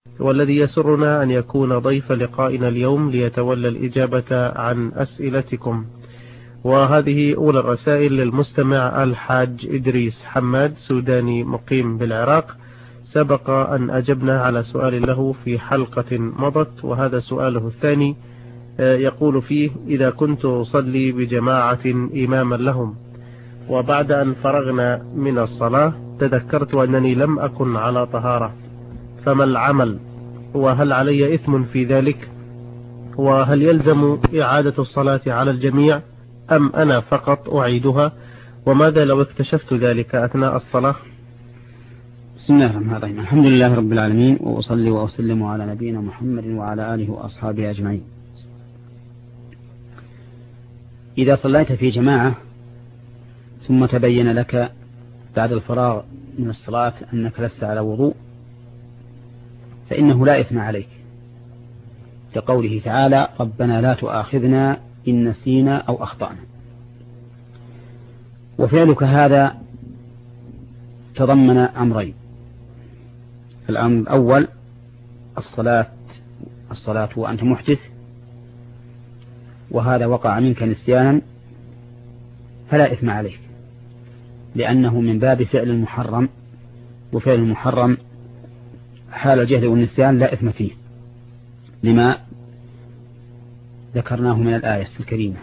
والذي يسرنا أن يكون ضيف لقائنا اليوم ليتولى الإجابة عن أسئلتكم. وهذه أولى الرسائل للمستمع الحاج إدريس حماد، سوداني مقيم بالعراق. سبق أن أجبنا على سؤال له في حلقة مضت، وهذا سؤاله الثاني. يقول فيه: إذا كنت أصلي بجماعة إماما لهم، وبعد أن فرغنا من الصلاة تذكرت أنني لم أكن على طهارة، فما العمل؟ وهل علي إثم في ذلك؟ وهل يلزم إعادة الصلاة على الجميع أم أنا فقط أعيدها؟ وماذا لو اكتشفت ذلك أثناء الصلاة؟ بسم الله الرحمن الرحيم. الحمد لله رب العالمين، وأصلي وأسلم على نبينا محمد وعلى آله وأصحابه أجمعين. إذا صليت في جماعة ثم تبين لك بعد الفراغ من الصلاة أنك لست على وضوء، فإنه لا إثم عليك، لقوله تعالى: ربنا لا تؤاخذنا إن نسينا أو أخطأنا. وفعلك هذا تضمن أمرين: الأمر الأول الصلاة وأنت محدث، وهذا وقع منك نسيانا فلا إثم عليك، لأنه من باب فعل المحرم، وفعل المحرم حال الجهل والنسيان لا إثم فيه لما ذكرناه من الآية الكريمة.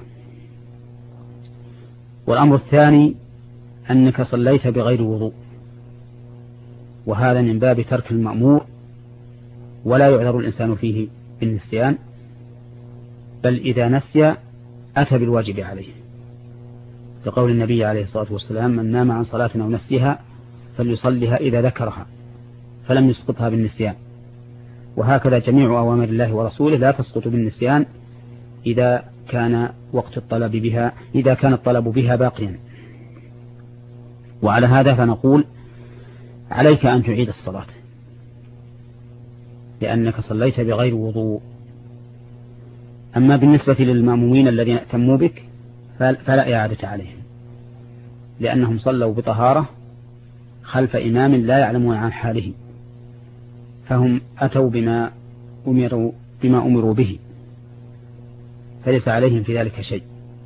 والأمر الثاني أنك صليت بغير وضوء، وهذا من باب ترك المأمور، ولا يعذر الإنسان فيه بالنسيان، بل إذا نسي أتى بالواجب عليه، لقول النبي عليه الصلاة والسلام: من نام عن صلاة أو نسيها فليصلها إذا ذكرها فلم يسقطها بالنسيان. وهكذا جميع أوامر الله ورسوله لا تسقط بالنسيان إذا كان الطلب بها باقيا. وعلى هذا فنقول: عليك أن تعيد الصلاة لأنك صليت بغير وضوء. أما بالنسبة للمأمومين الذين ائتموا بك فلا إعادة عليهم، لأنهم صلوا بطهارة خلف إمام لا يعلمون عن حاله، فهم أتوا بما أمروا به، فليس عليهم في ذلك شيء.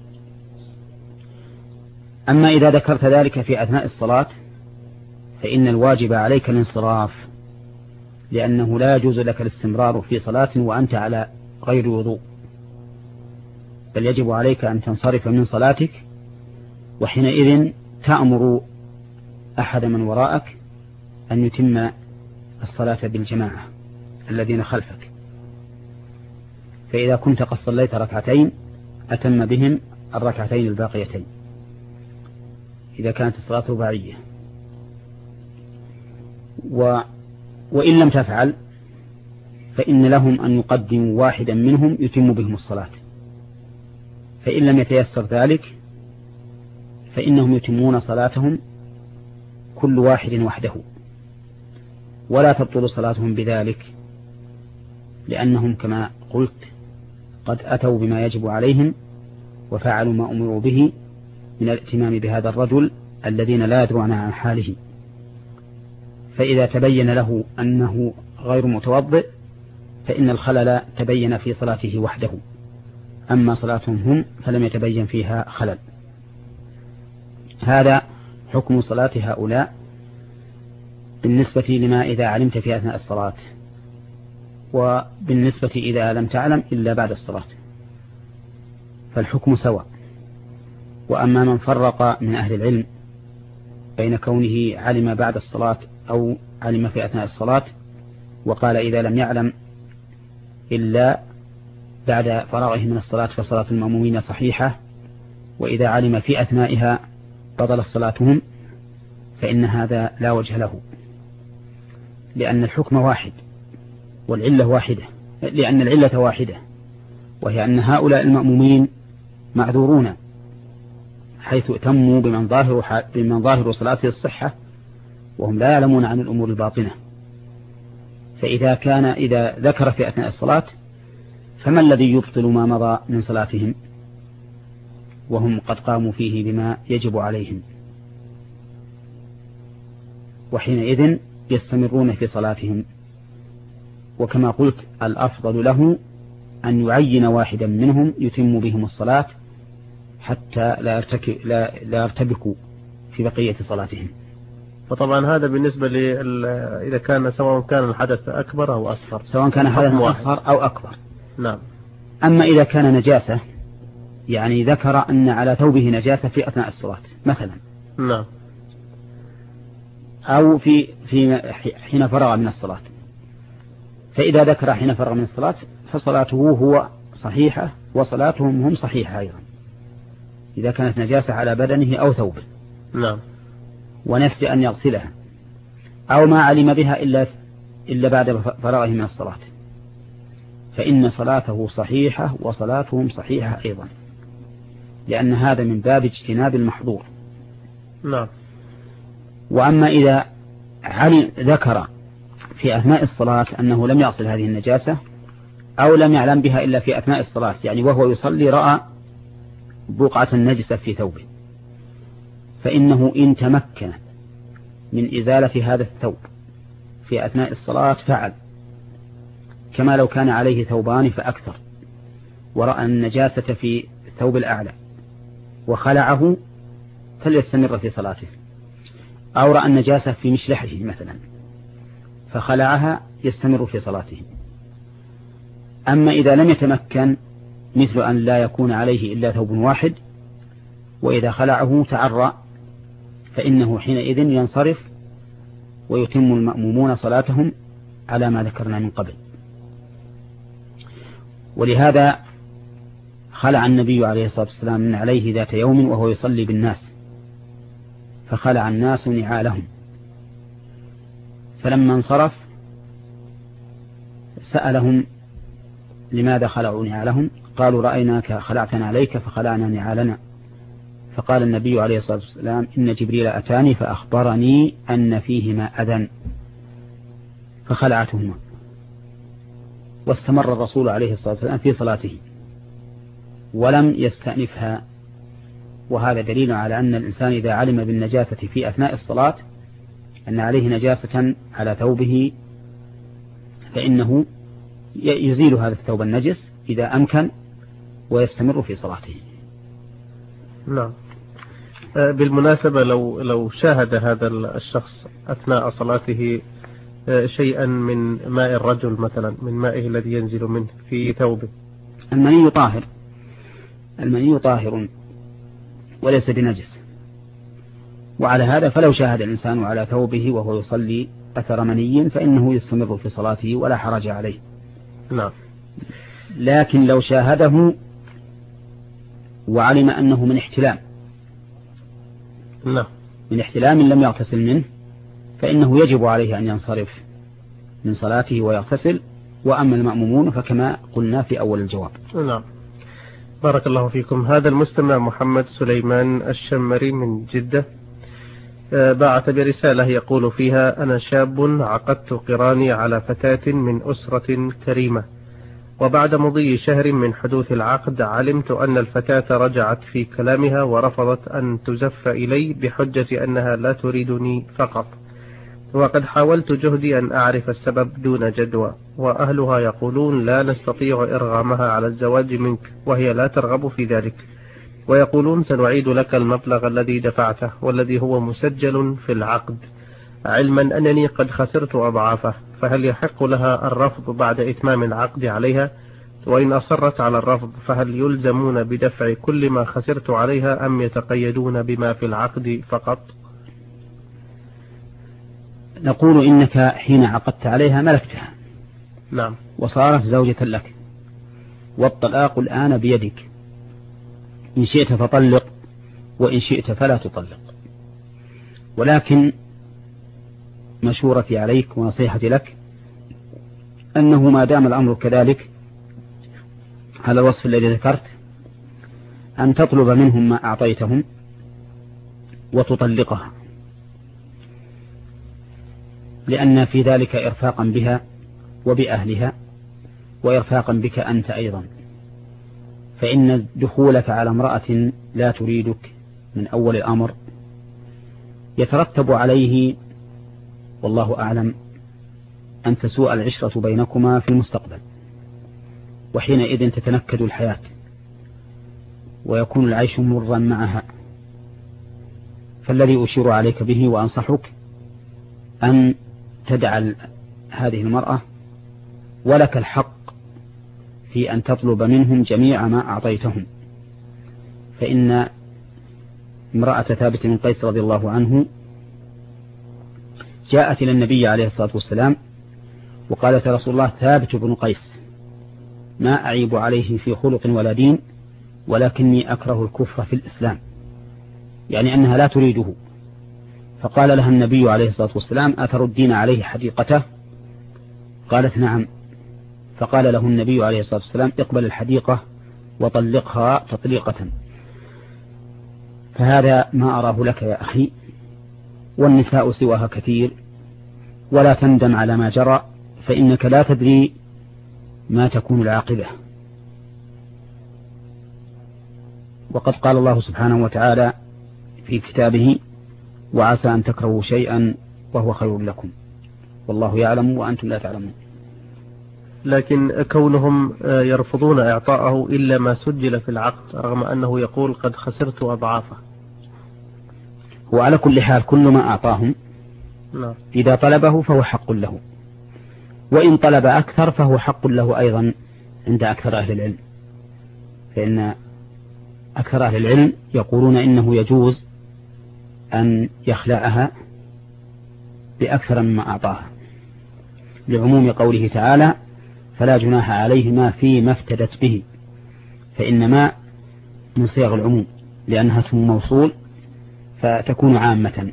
أما إذا ذكرت ذلك في أثناء الصلاة فإن الواجب عليك الانصراف، لأنه لا يجوز لك الاستمرار في صلاة وأنت على غير وضوء، بل يجب عليك أن تنصرف من صلاتك، وحينئذ تأمر أحد من وراءك أن يتم الصلاة بالجماعة الذين خلفك. فإذا كنت قد صليت ركعتين أتم بهم الركعتين الباقيتين إذا كانت الصلاة رباعية، وإن لم تفعل فإن لهم أن يقدموا واحدا منهم يتم بهم الصلاة، فإن لم يتيسر ذلك فإنهم يتمون صلاتهم كل واحد وحده، ولا تبطل صلاتهم بذلك، لأنهم كما قلت قد أتوا بما يجب عليهم وفعلوا ما أمروا به من الائتمام بهذا الرجل الذين لا يدرون عن حاله. فإذا تبين له أنه غير متوضئ فإن الخلل تبين في صلاته وحده، أما صلاتهم هم فلم يتبين فيها خلل. هذا حكم صلاة هؤلاء بالنسبة لما إذا علمت في أثناء الصلاة، وبالنسبة إذا لم تعلم إلا بعد الصلاة فالحكم سواء. وأما من فرق من أهل العلم بين كونه علم بعد الصلاة أو علم في أثناء الصلاة، وقال إذا لم يعلم إلا بعد فراغه من الصلاة فصلاة المأمومين صحيحة، وإذا علم في أثنائها بطلت صلاتهم، فإن هذا لا وجه له، لأن الحكم واحد والعلة واحدة، لأن العلة واحدة، وهي أن هؤلاء المأمومين معذورون حيث ائتموا بمن ظاهر صلاته الصحة وهم لا يعلمون عن الأمور الباطنة. إذا ذكر في أثناء الصلاة فما الذي يبطل ما مضى من صلاتهم وهم قد قاموا فيه بما يجب عليهم؟ وحينئذ يستمرون في صلاتهم وكما قلت الأفضل له أن يعين واحدا منهم يتم بهم الصلاة حتى لا يرتبكوا في بقية صلاتهم. وطبعا هذا بالنسبة إذا كان سواء كان الحدث أكبر أو أصغر، سواء كان حدث أصغر أو أكبر. نعم. أما إذا كان نجاسة، يعني ذكر أن على ثوبه نجاسة في أثناء الصلاة مثلا، نعم، أو حين فرغ من الصلاة، فإذا ذكر حين فرغ من الصلاة فصلاته هو صحيحة وصلاتهم هم صحيحة أيضا، إذا كانت نجاسة على بدنه أو ثوبه. نعم. ونفسه أن يغسلها، أو ما علم بها إلا بعد فراغه من الصلاة، فإن صلاته صحيحة وصلاتهم صحيحة أيضا، لأن هذا من باب اجتناب المحظور. نعم. وأما إذا ذكر في أثناء الصلاة أنه لم يغسل هذه النجاسة أو لم يعلم بها إلا في أثناء الصلاة، يعني وهو يصلي رأى بقعة النجسة في ثوبه، فإنه إن تمكن من إزالة هذا الثوب في أثناء الصلاة فعل، كما لو كان عليه ثوبان فأكثر ورأى النجاسة في الثوب الأعلى وخلعه فليستمر في صلاته، أو رأى النجاسة في مشلحه مثلا فخلعها يستمر في صلاته. أما إذا لم يتمكن، مثل أن لا يكون عليه إلا ثوب واحد وإذا خلعه تعرى، فإنه حينئذ ينصرف ويتم المأمومون صلاتهم على ما ذكرنا من قبل. ولهذا خلع النبي عليه الصلاة والسلام من عليه ذات يوم وهو يصلي بالناس، فخلع الناس نعالهم، فلما انصرف سألهم لماذا خلعوا نعالهم؟ قالوا رأيناك خلعتنا عليك فخلعنا نعالنا. فقال النبي عليه الصلاة والسلام إن جبريل أتاني فأخبرني أن فيهما أذى فخلعتهما. واستمر الرسول عليه الصلاة والسلام في صلاته ولم يستأنفها، وهذا دليل على أن الإنسان إذا علم بالنجاسة في أثناء الصلاة أن عليه نجاسة على ثوبه فإنه يزيل هذا الثوب النجس إذا أمكن ويستمر في صلاته. نعم. بالمناسبة لو شاهد هذا الشخص أثناء صلاته شيئا من ماء الرجل مثلا، من مائه الذي ينزل منه في ثوبه، المني طاهر وليس بنجس، وعلى هذا فلو شاهد الإنسان على ثوبه وهو يصلي أثر مني فإنه يستمر في صلاته ولا حرج عليه. نعم. لكن لو شاهده وعلم أنه من احتلام، نعم، من احتلام لم يغتسل منه، فإنه يجب عليه أن ينصرف من صلاته ويغتسل. وأما المأمومون فكما قلنا في أول الجواب. نعم. بارك الله فيكم. هذا المستمع محمد سليمان الشمري من جدة بعث برسالة يقول فيها: أنا شاب عقدت قراني على فتاة من أسرة كريمة، وبعد مضي شهر من حدوث العقد علمت أن الفتاة رجعت في كلامها ورفضت أن تزف إلي بحجة أنها لا تريدني فقط، وقد حاولت جهدي أن أعرف السبب دون جدوى، وأهلها يقولون لا نستطيع إرغامها على الزواج منك وهي لا ترغب في ذلك، ويقولون سنعيد لك المبلغ الذي دفعته والذي هو مسجل في العقد، علما أنني قد خسرت أضعافه، فهل يحق لها الرفض بعد إتمام العقد عليها؟ وإن أصرت على الرفض فهل يلزمون بدفع كل ما خسرت عليها أم يتقيدون بما في العقد فقط؟ نقول إنك حين عقدت عليها ملكتها، نعم، وصارت زوجة لك، والطلاق الآن بيدك، إن شئت فطلق وإن شئت فلا تطلق. ولكن مشورتي عليك ونصيحتي لك أنه ما دام الأمر كذلك على الوصف الذي ذكرت أن تطلب منهم ما أعطيتهم وتطلقها، لأن في ذلك إرفاقا بها وبأهلها وإرفاقا بك أنت أيضا، فإن دخولك على امرأة لا تريدك من أول الأمر يترتب عليه والله أعلم أن تسوء العشرة بينكما في المستقبل، وحينئذ تتنكد الحياة ويكون العيش مرا معها. فالذي أشير عليك به وأنصحك أن تدع هذه المرأة، ولك الحق في أن تطلب منهم جميع ما أعطيتهم. فإن امرأة ثابت بن قيس رضي الله عنه جاءت إلى النبي عليه الصلاة والسلام وقالت: رسول الله، ثابت بن قيس ما أعيب عليه في خلق ولا دين، ولكني أكره الكفر في الإسلام، يعني أنها لا تريده. فقال لها النبي عليه الصلاة والسلام: أتردين عليه حديقته؟ قالت: نعم. فقال له النبي عليه الصلاة والسلام: اقبل الحديقة وطلقها تطليقة. فهذا ما أراه لك يا أخي، والنساء سواها كثير، ولا تندم على ما جرى، فإنك لا تدري ما تكون العاقبة. وقد قال الله سبحانه وتعالى في كتابه: وعسى أن تكرهوا شيئا وهو خير لكم والله يعلم وأنتم لا تعلمون. لكن كونهم يرفضون إعطاءه إلا ما سجل في العقد، رغم أنه يقول قد خسرت أضعافه. وعلى كل حال كل ما أعطاهم لا. إذا طلبه فهو حق له، وإن طلب أكثر فهو حق له أيضا عند أكثر أهل العلم، فإن أكثر أهل العلم يقولون إنه يجوز أن يخلعها بأكثر مما أعطاها، لعموم قوله تعالى: فلا جناح عليهما فيما افتدت به، فإنما من صيغ العموم لأنها اسم موصول فتكون عامة.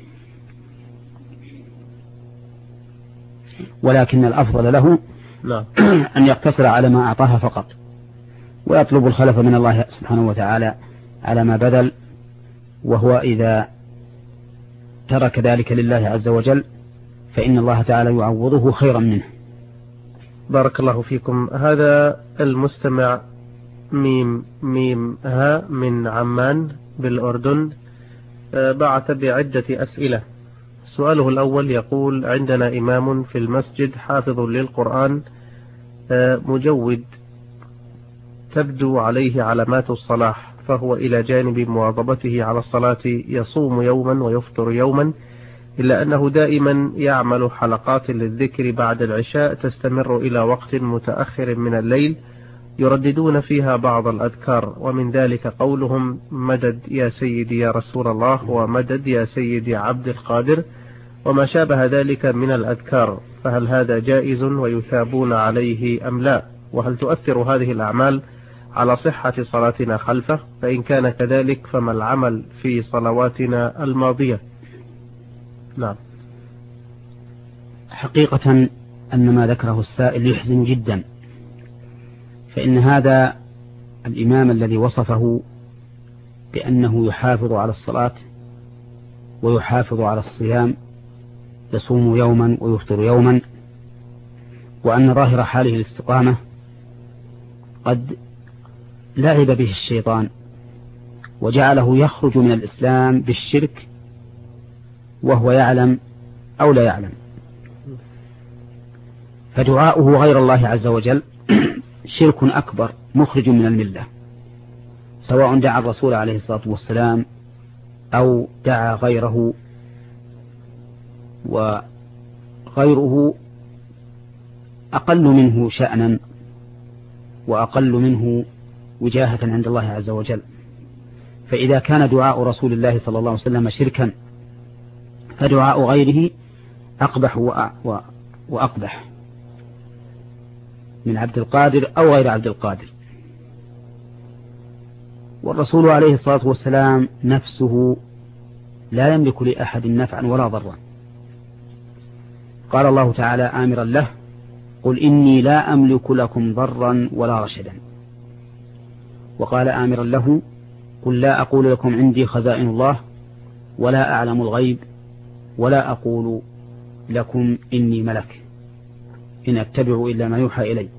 ولكن الأفضل له أن يقتصر على ما أعطاها فقط، ويطلب الخلف من الله سبحانه وتعالى على ما بذل، وهو إذا ترك ذلك لله عز وجل فإن الله تعالى يعوضه خيرا منه. بارك الله فيكم. هذا المستمع ميم ها من عمان بالأردن بعث بعدة أسئلة. سؤاله الأول يقول: عندنا إمام في المسجد حافظ للقرآن مجود تبدو عليه علامات الصلاح، فهو إلى جانب مواظبته على الصلاة يصوم يوما ويفطر يوما، إلا أنه دائما يعمل حلقات للذكر بعد العشاء تستمر إلى وقت متأخر من الليل يرددون فيها بعض الأذكار، ومن ذلك قولهم: مدد يا سيدي يا رسول الله، ومدد يا سيدي عبد القادر، وما شابه ذلك من الأذكار، فهل هذا جائز ويثابون عليه أم لا؟ وهل تؤثر هذه الأعمال على صحة صلاتنا خلفه؟ فإن كان كذلك فما العمل في صلواتنا الماضية؟ نعم. حقيقة أن ما ذكره السائل يحزن جدا، فإن هذا الإمام الذي وصفه بأنه يحافظ على الصلاة ويحافظ على الصيام، يصوم يوما ويفطر يوما، وأن ظاهر حاله الاستقامة، قد لعب به الشيطان وجعله يخرج من الإسلام بالشرك وهو يعلم أو لا يعلم. فدعاؤه غير الله عز وجل شرك أكبر مخرج من الملة، سواء دعا الرسول عليه الصلاة والسلام أو دعا غيره، وغيره أقل منه شأنا وأقل منه وجاهة عند الله عز وجل. فإذا كان دعاء رسول الله صلى الله عليه وسلم شركا، فدعاء غيره أقبح وأقبح من عبد القادر أو غير عبد القادر. والرسول عليه الصلاة والسلام نفسه لا يملك لأحد نفعا ولا ضرا. قال الله تعالى آمرا له: قل إني لا أملك لكم ضرا ولا رشدا. وقال آمرا له: قل لا أقول لكم عندي خزائن الله ولا أعلم الغيب ولا أقول لكم إني ملك إن أتبع إلا ما يوحى إلي.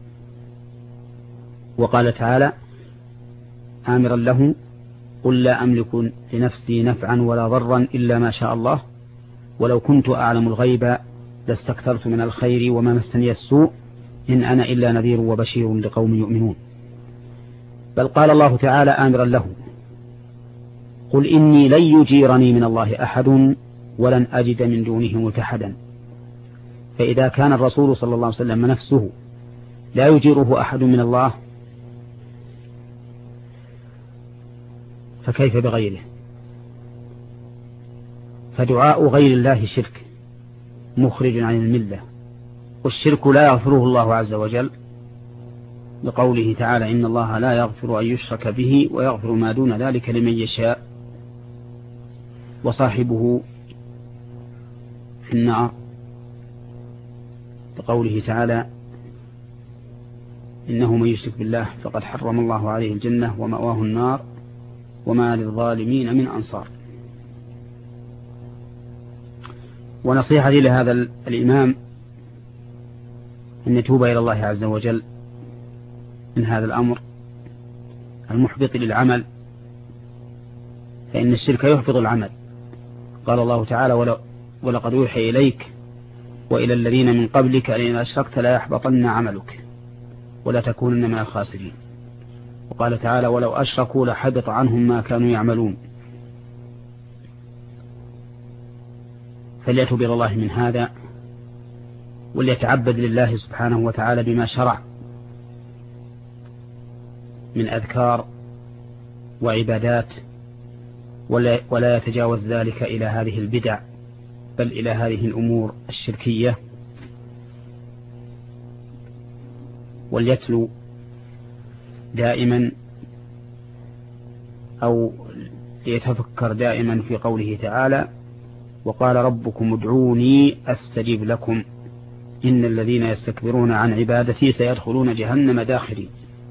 وقال تعالى آمرا له: قل لا أملك لنفسي نفعا ولا ضرا إلا ما شاء الله ولو كنت أعلم الغيب لاستكثرت من الخير وما مسني السوء إن أنا إلا نذير وبشير لقوم يؤمنون. بل قال الله تعالى آمرا له: قل إني لن يجيرني من الله أحد ولن أجد من دونه ملتحدا. فإذا كان الرسول صلى الله عليه وسلم نفسه لا يجيره أحد من الله فكيف بغيره؟ فدعاء غير الله شرك مخرج عن الملة، والشرك لا يغفره الله عز وجل بقوله تعالى: إن الله لا يغفر أن يشرك به ويغفر ما دون ذلك لمن يشاء، وصاحبه في النار بقوله تعالى: إنه من يشرك بالله فقد حرم الله عليه الجنة ومأواه النار وما للظالمين من أنصار. ونصيحتي لهذا الإمام أن يتوب إلى الله عز وجل من هذا الأمر المحبط للعمل، فإن الشرك يحبط العمل. قال الله تعالى: ولقد أوحي إليك وإلى الذين من قبلك لئن أشركت لا يحبطن عملك ولا تكونن من الخاسرين. وقال تعالى: ولو أشركوا لحبط عنهم ما كانوا يعملون. فليتوب إلى الله من هذا، وليتعبد لله سبحانه وتعالى بما شرع من أذكار وعبادات، ولا يتجاوز ذلك إلى هذه البدع بل إلى هذه الأمور الشركية. وليتلو دائما أو ليتفكر دائما في قوله تعالى: وقال ربكم ادعوني أستجب لكم إن الذين يستكبرون عن عبادتي سيدخلون جهنم داخرين.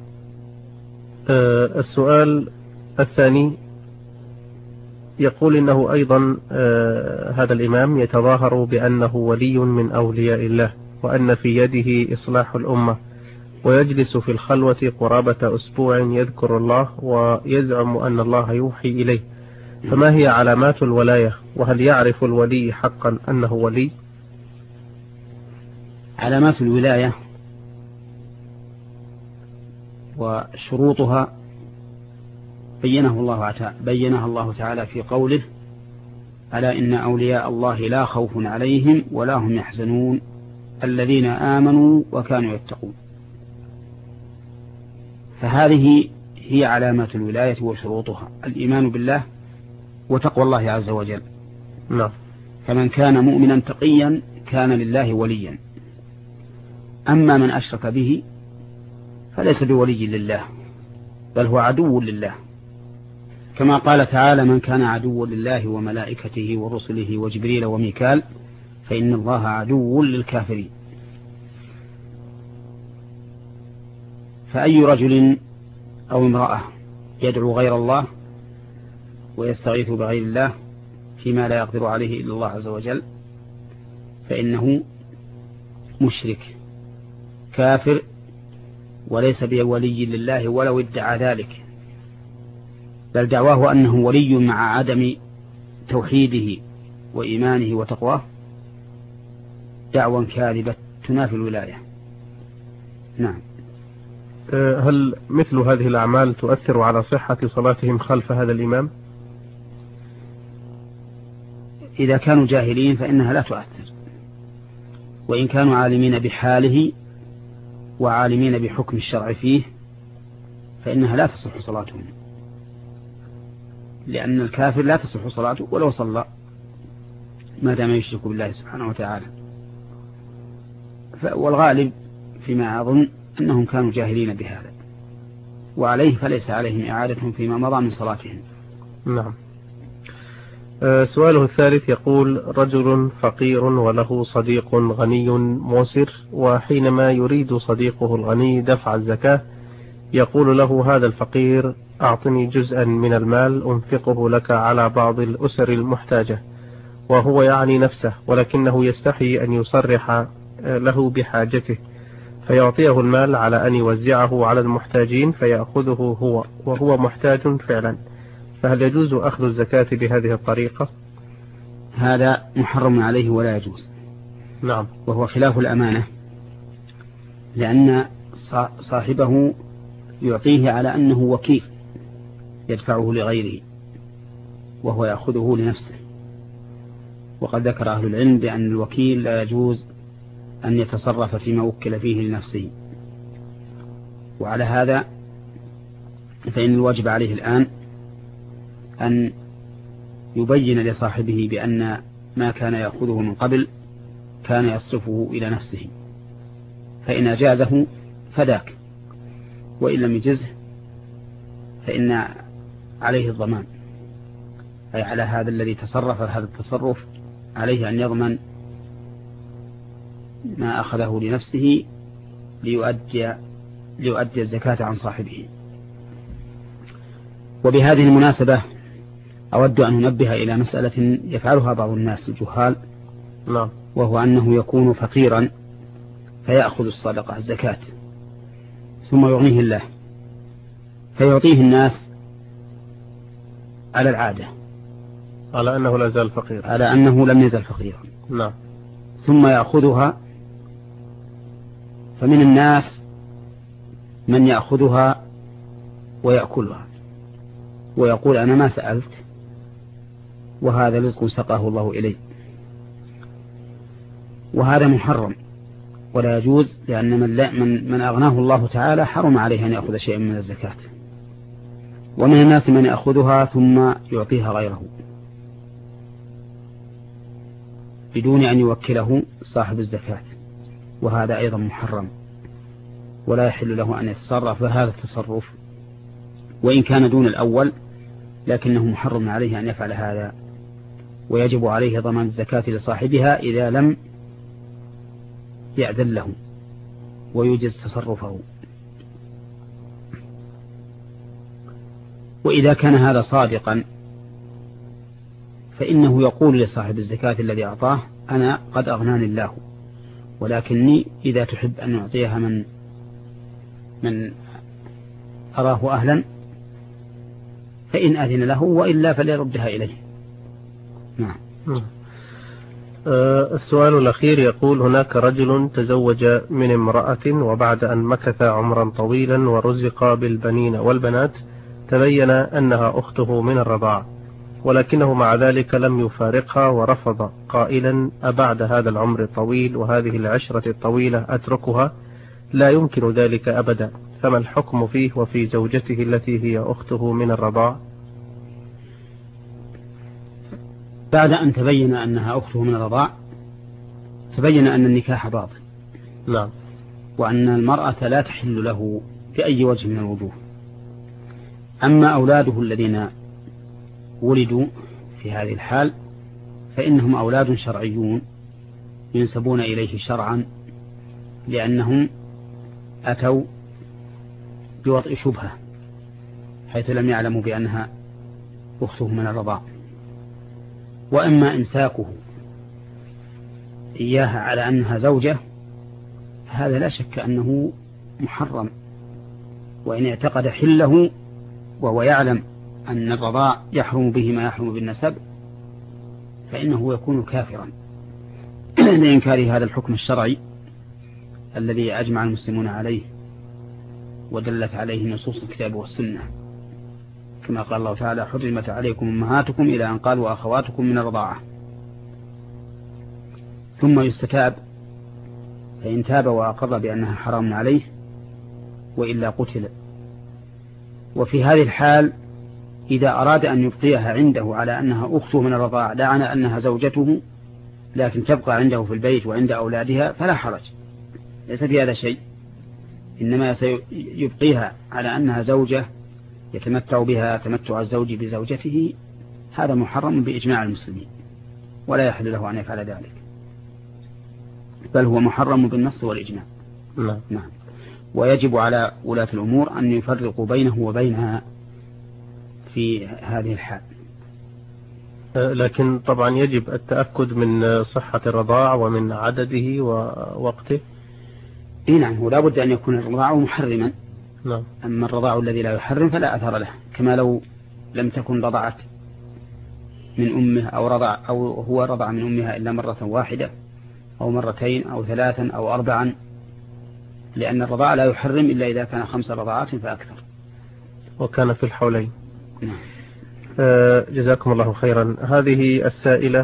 السؤال الثاني يقول إنه أيضا هذا الإمام يتظاهر بأنه ولي من أولياء الله، وأن في يده إصلاح الأمة، ويجلس في الخلوة قرابة أسبوع يذكر الله ويزعم أن الله يوحي إليه، فما هي علامات الولاية؟ وهل يعرف الولي حقا أنه ولي؟ علامات الولاية وشروطها بينها الله تعالى في قوله: ألا إن أولياء الله لا خوف عليهم ولا هم يحزنون الذين آمنوا وكانوا يتقون. فهذه هي علامات الولاية وشروطها: الإيمان بالله وتقوى الله عز وجل. نعم. فمن كان مؤمنا تقيا كان لله وليا. أما من أشرك به فليس بولي لله بل هو عدو لله، كما قال تعالى: من كان عدوا لله وملائكته ورسله وجبريل وميكال فإن الله عدو للكافرين. فأي رجل أو امرأة يدعو غير الله ويستغيث بغير الله فيما لا يقدر عليه إلا الله عز وجل فإنه مشرك كافر وليس بولي لله ولو ادعى ذلك، بل دعواه أنه ولي مع عدم توحيده وإيمانه وتقواه دعوى كاذبة تنافي الولاية. نعم. هل مثل هذه الأعمال تؤثر على صحة صلاتهم خلف هذا الإمام؟ إذا كانوا جاهلين فإنها لا تؤثر، وإن كانوا عالمين بحاله وعالمين بحكم الشرع فيه فإنها لا تصح صلاتهم، لأن الكافر لا تصح صلاته ولو صلى ما دام يشرك بالله سبحانه وتعالى. والغالب فيما أظن أنهم كانوا جاهلين بهذا، وعليه فليس عليهم إعادتهم فيما مضى من صلاتهم. نعم. سؤاله الثالث يقول: رجل فقير وله صديق غني موسر، وحينما يريد صديقه الغني دفع الزكاة يقول له هذا الفقير: أعطني جزءا من المال أنفقه لك على بعض الأسر المحتاجة، وهو يعني نفسه، ولكنه يستحي أن يصرح له بحاجته، فيعطيه المال على أن يوزعه على المحتاجين فيأخذه هو وهو محتاج فعلا، فهل يجوز أخذ الزكاة بهذه الطريقة؟ هذا محرم عليه ولا يجوز، نعم. وهو خلاف الأمانة، لأن صاحبه يعطيه على أنه وكيل يدفعه لغيره وهو يأخذه لنفسه. وقد ذكر أهل العلم بأن الوكيل لا يجوز أن يتصرف فيما وكل فيه لنفسه. وعلى هذا فإن الواجب عليه الآن أن يبين لصاحبه بأن ما كان يأخذه من قبل كان يصرفه إلى نفسه، فإن أجازه فذاك، وإن لم يجزه فإن عليه الضمان، أي على هذا الذي تصرف هذا التصرف عليه أن يضمن ما أخذه لنفسه ليؤدي الزكاة عن صاحبه. وبهذه المناسبة أود أن ننبه إلى مسألة يفعلها بعض الناس الجهال، وهو أنه يكون فقيرا فيأخذ الصدقة الزكاة ثم يغنيه الله فيعطيه الناس على العادة، على أنه لا زال فقيرا، على أنه لم يزل فقيرا. نعم. ثم يأخذها، فمن الناس من يأخذها ويأكلها ويقول أنا ما سألت وهذا رزق سقاه الله إليه، وهذا محرم ولا يجوز، لأن من أغناه الله تعالى حرم عليه أن يأخذ شيئا من الزكاة. ومن الناس من يأخذها ثم يعطيها غيره بدون أن يوكله صاحب الزكاة، وهذا أيضا محرم ولا يحل له أن يتصرف بهذا التصرف، وإن كان دون الأول لكنه محرم عليه أن يفعل هذا، ويجب عليه ضمان الزكاة لصاحبها إذا لم يأذن له ويجز تصرفه. وإذا كان هذا صادقا فإنه يقول لصاحب الزكاة الذي أعطاه أنا قد أغناني الله، ولكني إذا تحب أن يعطيها من أراه أهلا فإن أذن له، وإلا فليردها إليه. نعم. السؤال الأخير يقول: هناك رجل تزوج من امرأة، وبعد أن مكث عمرا طويلا ورزق بالبنين والبنات تبين أنها أخته من الرضاعة، ولكنه مع ذلك لم يفارقها ورفض قائلا: أبعد هذا العمر الطويل وهذه العشرة الطويلة أتركها؟ لا يمكن ذلك أبدا، فما الحكم فيه وفي زوجته التي هي أخته من الرضاعة؟ بعد أن تبين أنها أخته من الرضاع تبين أن النكاح باطل. نعم. وأن المرأة لا تحل له بأي وجه من الوجوه. أما أولاده الذين ولدوا في هذه الحال فإنهم أولاد شرعيون ينسبون إليه شرعا، لأنهم أتوا بوضع شبهة حيث لم يعلموا بأنها أخته من الرضاع. وأما إمساكه إياها على أنها زوجة هذا لا شك أنه محرم، وإن اعتقد حله وهو يعلم أن الرضاع يحرم به ما يحرم بالنسب فإنه يكون كافرا لإنكار هذا الحكم الشرعي الذي أجمع المسلمون عليه ودلت عليه نصوص الكتاب والسنة، كما قال الله تعالى: حرمت عليكم أمهاتكم إلى أن قال وأخواتكم من الرضاعة. ثم يستتاب، فإن تاب وأقر بأنها حرام عليه وإلا قتل. وفي هذه الحال إذا أراد أن يبقيها عنده على أنها أخته من الرضاعة لا على أنها زوجته لكن تبقى عنده في البيت وعند أولادها فلا حرج، ليس في هذا شيء، إنما سيبقيها على أنها زوجة يتمتع بها تمتع الزوج بزوجته، هذا محرم بإجماع المسلمين ولا يحل له أن يفعل ذلك، بل هو محرم بالنص والإجماع. نعم. ويجب على ولاة الأمور أن يفرقوا بينه وبينها في هذه الحال. لكن طبعا يجب التأكد من صحة الرضاع ومن عدده ووقته. نعم، هو لا بد أن يكون الرضاع محرما. نعم. أما الرضاع الذي لا يحرم فلا أثر له، كما لو لم تكن رضعت من أمه أو هو رضع من أمها إلا مرة واحدة أو مرتين أو 3 أو 4، لأن الرضاع لا يحرم إلا إذا كان 5 رضعات فأكثر. وكان في الحولين. نعم. جزاكم الله خيرا. هذه السائلة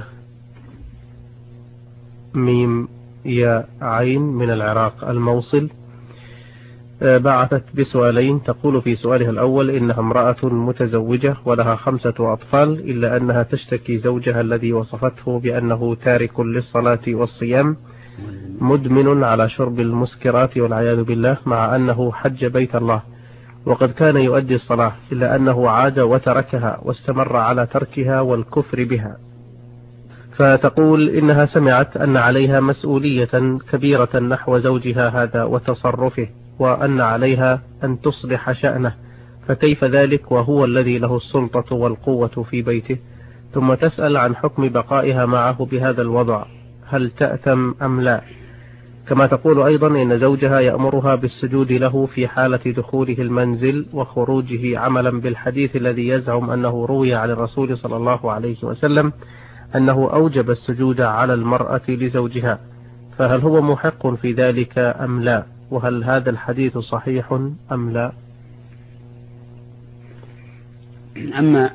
ميم يا عين من العراق الموصل بعثت بسؤالين. تقول في سؤالها الأول إنها امرأة متزوجة ولها 5 أطفال، إلا أنها تشتكي زوجها الذي وصفته بأنه تارك للصلاة والصيام مدمن على شرب المسكرات والعياذ بالله، مع أنه حج بيت الله وقد كان يؤدي الصلاة، إلا أنه عاد وتركها واستمر على تركها والكفر بها. فتقول إنها سمعت أن عليها مسؤولية كبيرة نحو زوجها هذا وتصرفه، وأن عليها أن تصلح شأنه، فكيف ذلك وهو الذي له السلطة والقوة في بيته؟ ثم تسأل عن حكم بقائها معه بهذا الوضع، هل تأثم أم لا؟ كما تقول أيضا إن زوجها يأمرها بالسجود له في حالة دخوله المنزل وخروجه، عملا بالحديث الذي يزعم أنه روي عن الرسول صلى الله عليه وسلم أنه أوجب السجود على المرأة لزوجها، فهل هو محق في ذلك أم لا؟ وهل هذا الحديث صحيح أم لا؟ أما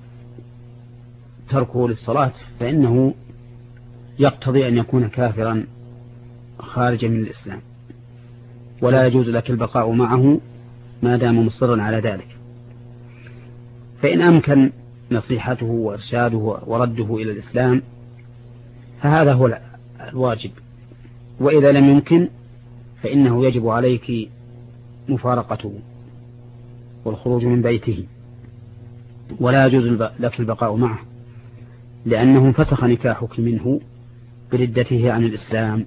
تركه للصلاة فإنه يقتضي أن يكون كافرا خارجا من الإسلام، ولا يجوز لك البقاء معه ما دام مصرا على ذلك. فإن أمكن نصيحته وإرشاده ورده إلى الإسلام فهذا هو الواجب، وإذا لم يمكن فإنه يجب عليك مفارقته والخروج من بيته، ولا يجوز لك البقاء معه، لأنه فسخ نكاحك منه بردته عن الإسلام،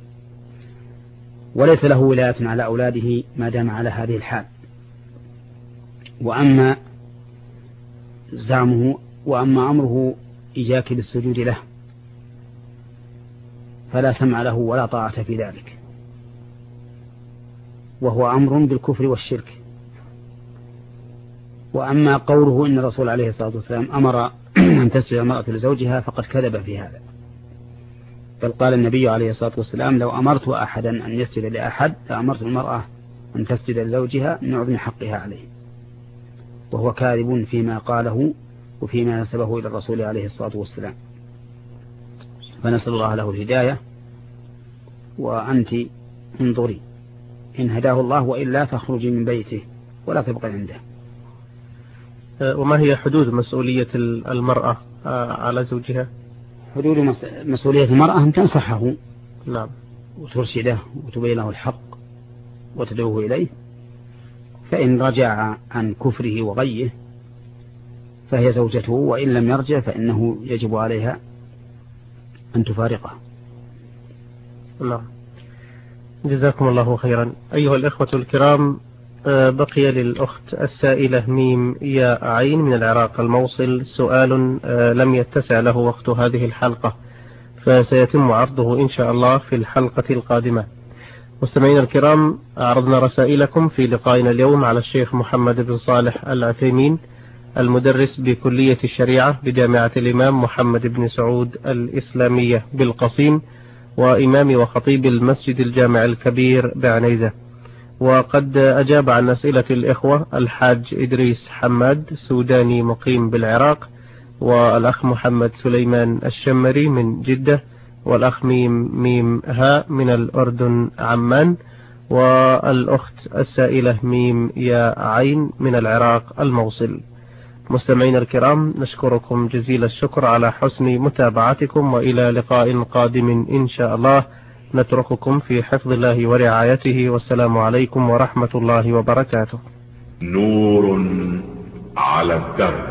وليس له ولاية على أولاده ما دام على هذه الحال. وأما زعمه وأما أمره إياك بالسجود له فلا سمع له ولا طاعة في ذلك، وهو أمر بالكفر والشرك. وأما قوله إن الرسول عليه الصلاة والسلام أمر أن تسجد المرأة لزوجها فقد كذب في هذا، بل قال النبي عليه الصلاة والسلام لو أمرت أحدا أن يسجد لأحد فأمرت المرأة أن تسجد لزوجها من عظم حقها عليه، وهو كاذب فيما قاله وفيما نسبه إلى الرسول عليه الصلاة والسلام. فنسأل الله له الهداية، وأنت انظري إن هداه الله، وإلا فاخرجي من بيته ولا تبقي عنده. وما هي حدود مسؤولية المرأة على زوجها؟ حدود مسؤولية المرأة أن تنصحه، نعم، وترشده وتبين له الحق وتدعوه إليه، فإن رجع عن كفره وغيه فهي زوجته، وإن لم يرجع فإنه يجب عليها أن تفارقه. نعم، جزاكم الله خيرا. أيها الإخوة الكرام، بقي للأخت السائلة ميم يا عين من العراق الموصل سؤال لم يتسع له وقت هذه الحلقة، فسيتم عرضه إن شاء الله في الحلقة القادمة. مستمعينا الكرام، عرضنا رسائلكم في لقائنا اليوم على الشيخ محمد بن صالح العثيمين، المدرس بكلية الشريعة بجامعة الإمام محمد بن سعود الإسلامية بالقصيم، وإمام وخطيب المسجد الجامع الكبير بعنيزة. وقد أجاب عن أسئلة الإخوة الحاج إدريس حماد سوداني مقيم بالعراق، والأخ محمد سليمان الشمري من جدة، والأخ ميم ها من الأردن عمان، والأخت السائلة ميم يا عين من العراق الموصل. مستمعين الكرام، نشكركم جزيل الشكر على حسن متابعتكم، وإلى لقاء قادم إن شاء الله. نترككم في حفظ الله ورعايته، والسلام عليكم ورحمة الله وبركاته. نور على الدرب،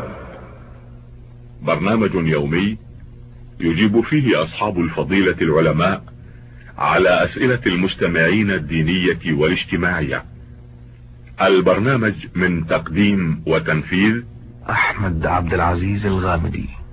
برنامج يومي يجيب فيه أصحاب الفضيلة العلماء على أسئلة المستمعين الدينية والاجتماعية. البرنامج من تقديم وتنفيذ أحمد عبد العزيز الغامدي.